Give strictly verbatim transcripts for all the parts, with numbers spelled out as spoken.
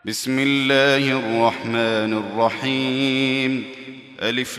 بسم الله الرحمن الرحيم. ألف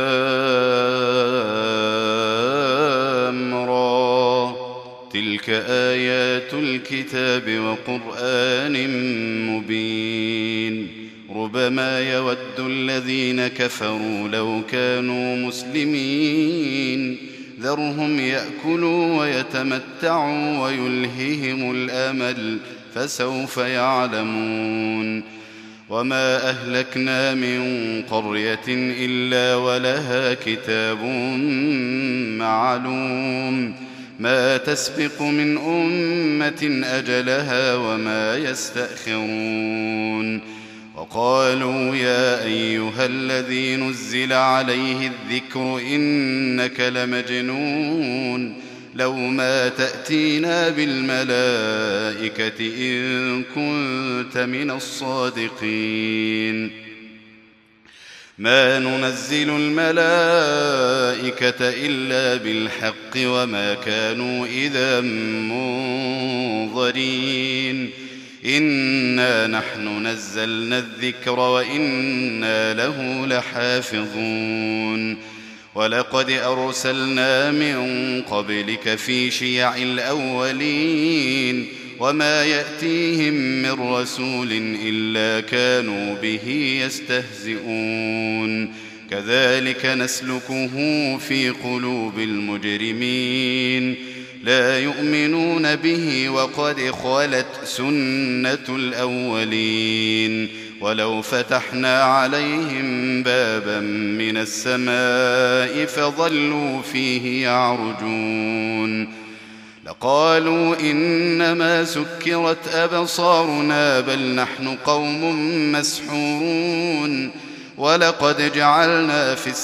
لام را. تلك آيات الكتاب وقرآن مبين. ربما يود الذين كفروا لو كانوا مسلمين. ذرهم يأكلوا ويتمتعوا ويلههم الأمل فسوف يعلمون. وما أهلكنا من قرية إلا ولها كتاب معلوم. ما تسبق من أمة أجلها وما يستأخرون. وقالوا يا أيها الذي نزل عليه الذكر إنك لمجنون. لو ما تأتينا بالملائكة إن كنت من الصادقين. ما ننزل الملائكة إلا بالحق وما كانوا إذا منظرين. إنا نحن نزلنا الذكر وإنا له لحافظون. ولقد أرسلنا من قبلك في شيع الأولين وما يأتيهم من رسول إلا كانوا به يستهزئون. كذلك نسلكه في قلوب المجرمين. لا يؤمنون به وقد خلت سنة الأولين. ولو فتحنا عليهم بابا من السماء فظلوا فيه يعرجون لقالوا إنما سكرت أبصارنا بل نحن قوم مسحورون. ولقد جعلنا في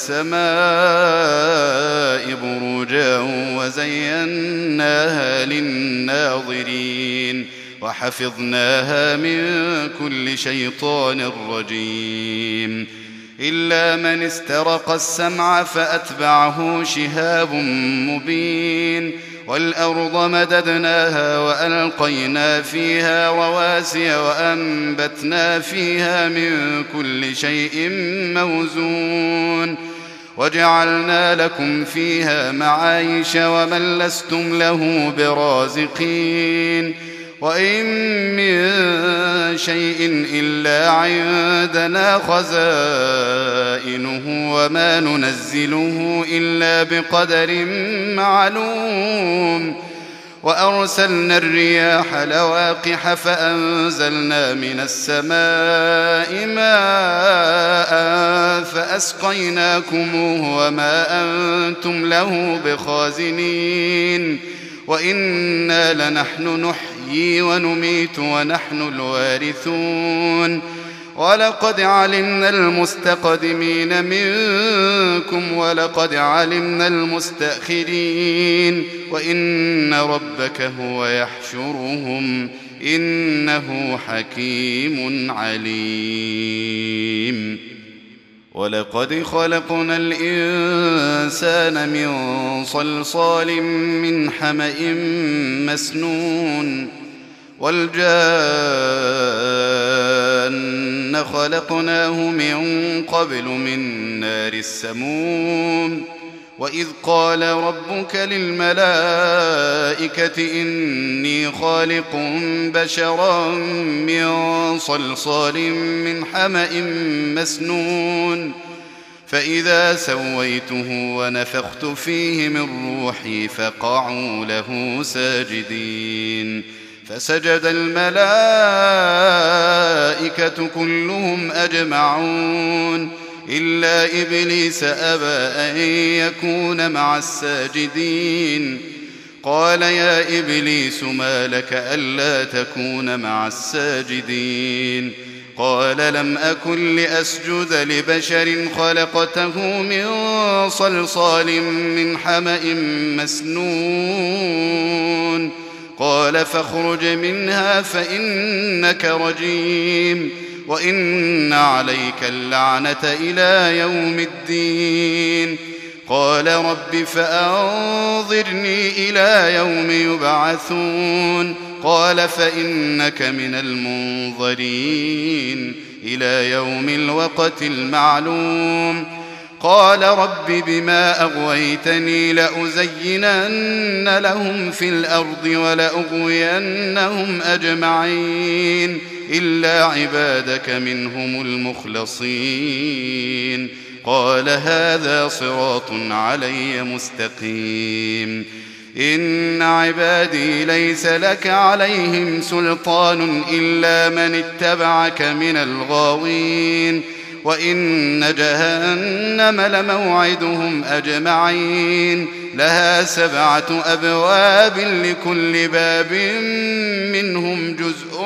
السماء بروجا وزيناها للناظرين وحفظناها من كل شيطان رجيم. إلا من استرق السمع فأتبعه شهاب مبين. والأرض مددناها وألقينا فيها رواسي وأنبتنا فيها من كل شيء موزون. وجعلنا لكم فيها معايش ومن لستم له برازقين. وإن من شيء إلا عندنا خزائنه وما ننزله إلا بقدر معلوم. وأرسلنا الرياح لواقح فأنزلنا من السماء ماء فأسقيناكموه وما أنتم له بخازنين. وإنا لنحن نحيي ونميت ونحن الوارثون. ولقد علمنا المستقدمين منكم ولقد علمنا المستأخرين. وإن ربك هو يحشرهم إنه حكيم عليم. ولقد خلقنا الإنسان من صلصال من حمأ مسنون. والجان خلقناه من قبل من نار السموم. وإذ قال ربك للملائكة إني خالق بشرا من صلصال من حمأ مسنون. فإذا سويته ونفخت فيه من روحي فقعوا له ساجدين. فسجد الملائكة كلهم أجمعون إلا إبليس أبى أن يكون مع الساجدين. قال يا إبليس ما لك ألا تكون مع الساجدين؟ قال لم أكن لأسجد لبشر خلقته من صلصال من حمأ مسنون. قال فاخرج منها فإنك رجيم وإن عليك اللعنة إلى يوم الدين. قال رب فأنظرني إلى يوم يبعثون قال فإنك من المنظرين إلى يوم الوقت المعلوم. قال رب بما أغويتني لأزينن لهم في الأرض ولأغوينهم أجمعين إلا عبادك منهم المخلصين. قال هذا صراط علي مستقيم. إن عبادي ليس لك عليهم سلطان إلا من اتبعك من الغاوين. وإن جهنم لموعدهم أجمعين لها سبعة أبواب لكل باب منهم جزء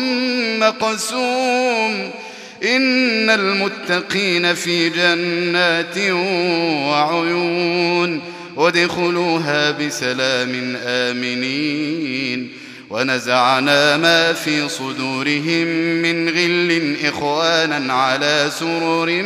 مقسوم. إن المتقين في جنات وعيون وادخلوها بسلام آمنين. ونزعنا ما في صدورهم من غل إخوانا على سرر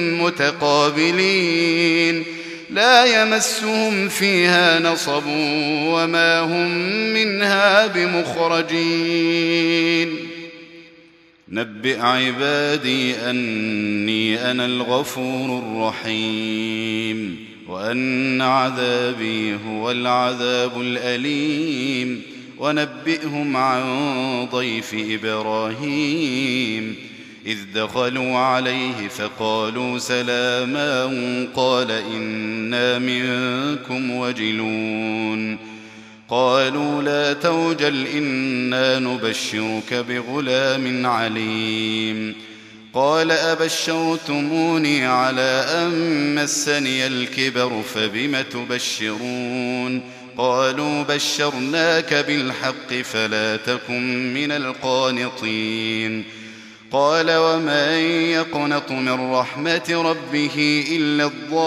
متقابلين لا يمسهم فيها نصب وما هم منها بمخرجين. نبئ عبادي أني أنا الغفور الرحيم وأن عذابي هو العذاب الأليم. ونبئهم عن ضيف إبراهيم إذ دخلوا عليه فقالوا سلاما قال إنا منكم وجلون. قالوا لا توجل إنا نبشرك بغلام عليم. قال أبشرتموني على أن مسني الكبر فبم تبشرون. قالوا بشرناك بالحق فلا تكن من القانطين. قال ومن يقنط من رحمة ربه إلا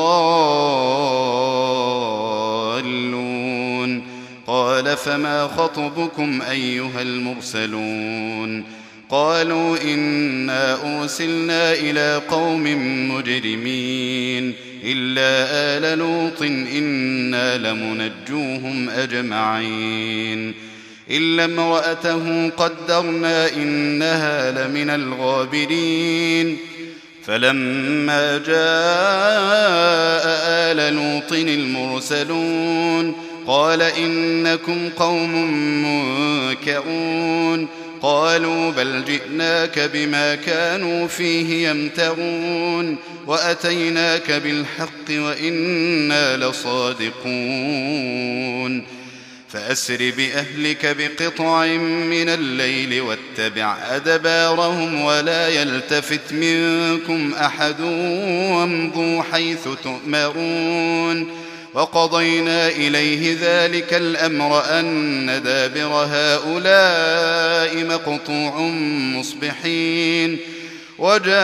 الضالون. قال فما خطبكم أيها المرسلون؟ قالوا إنا أرسلنا إلى قوم مجرمين إلا آل لوط إنا لمنجوهم أجمعين إلا امرأته قدرنا إنها لمن الغابرين. فلما جاء آل لوط المرسلون قال إنكم قوم منكرون. قالوا بل جئناك بما كانوا فيه يمترون وأتيناك بالحق وإنا لصادقون. فأسر بأهلك بقطع من الليل واتبع أدبارهم ولا يلتفت منكم أحد وامضوا حيث تؤمرون. وقضينا إليه ذلك الأمر أن دابر هؤلاء مقطوع مصبحين. وجاء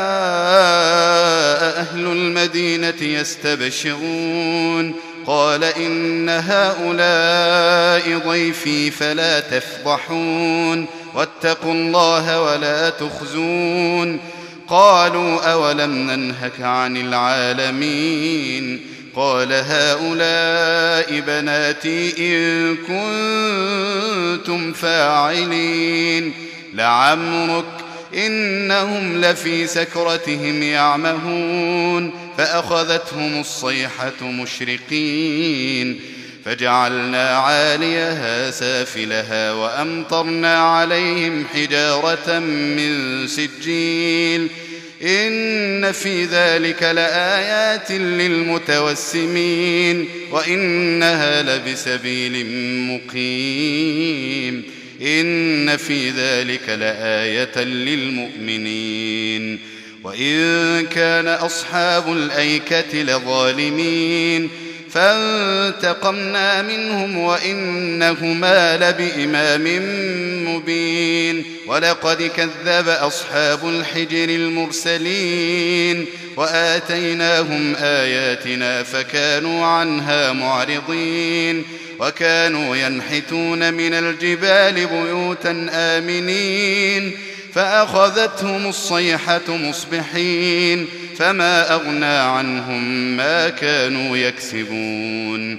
أهل المدينة يستبشرون قال إن هؤلاء ضيفي فلا تفضحون واتقوا الله ولا تخزون. قالوا أولم ننهك عن العالمين؟ قال هؤلاء بناتي إن كنتم فاعلين. لعمرك إنهم لفي سكرتهم يعمهون فأخذتهم الصيحة مشرقين فجعلنا عاليها سافلها وأمطرنا عليهم حجارة من سجيل. إن في ذلك لآيات للمتوسمين وإنها لبسبيل مقيم. إن في ذلك لآية للمؤمنين. وإن كان أصحاب الأيكة لظالمين فانتقمنا منهم وإنهما لبإمام مبين. ولقد كذب أصحاب الحجر المرسلين وآتيناهم آياتنا فكانوا عنها معرضين. وكانوا ينحتون من الجبال بيوتا آمنين فأخذتهم الصيحة مصبحين فما أغنى عنهم ما كانوا يكسبون.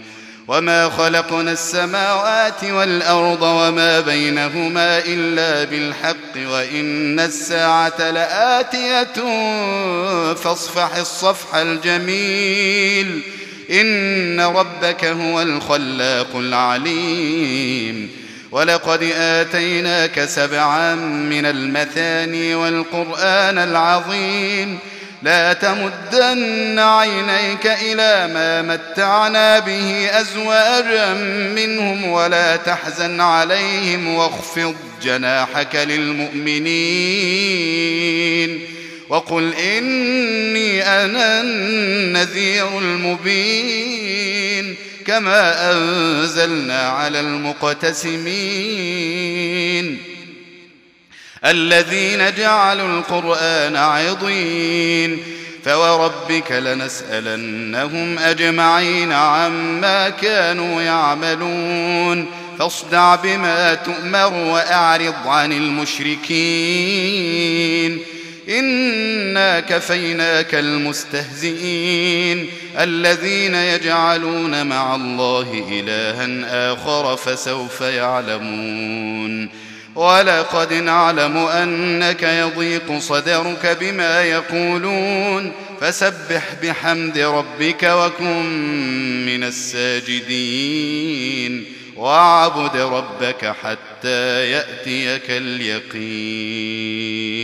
وما خلقنا السماوات والأرض وما بينهما إلا بالحق وإن الساعة لآتية فاصفح الصفح الجميل إن ربك هو الخلاق العليم ولقد آتيناك سبعا من المثاني والقرآن العظيم لا تمدن عينيك إلى ما متعنا به أزواجا منهم ولا تحزن عليهم واخفض جناحك للمؤمنين وقل إني أنا النذير المبين كما أنزلنا على المقتسمين الذين جعلوا القرآن عضين فوربك لنسألنهم أجمعين عما كانوا يعملون فاصدع بما تؤمر وأعرض عن المشركين إنا كفيناك المستهزئين الذين يجعلون مع الله إلها آخر فسوف يعلمون ولقد نعلم أنك يضيق صدرك بما يقولون فسبح بحمد ربك وكن من الساجدين واعبد ربك حتى يأتيك اليقين.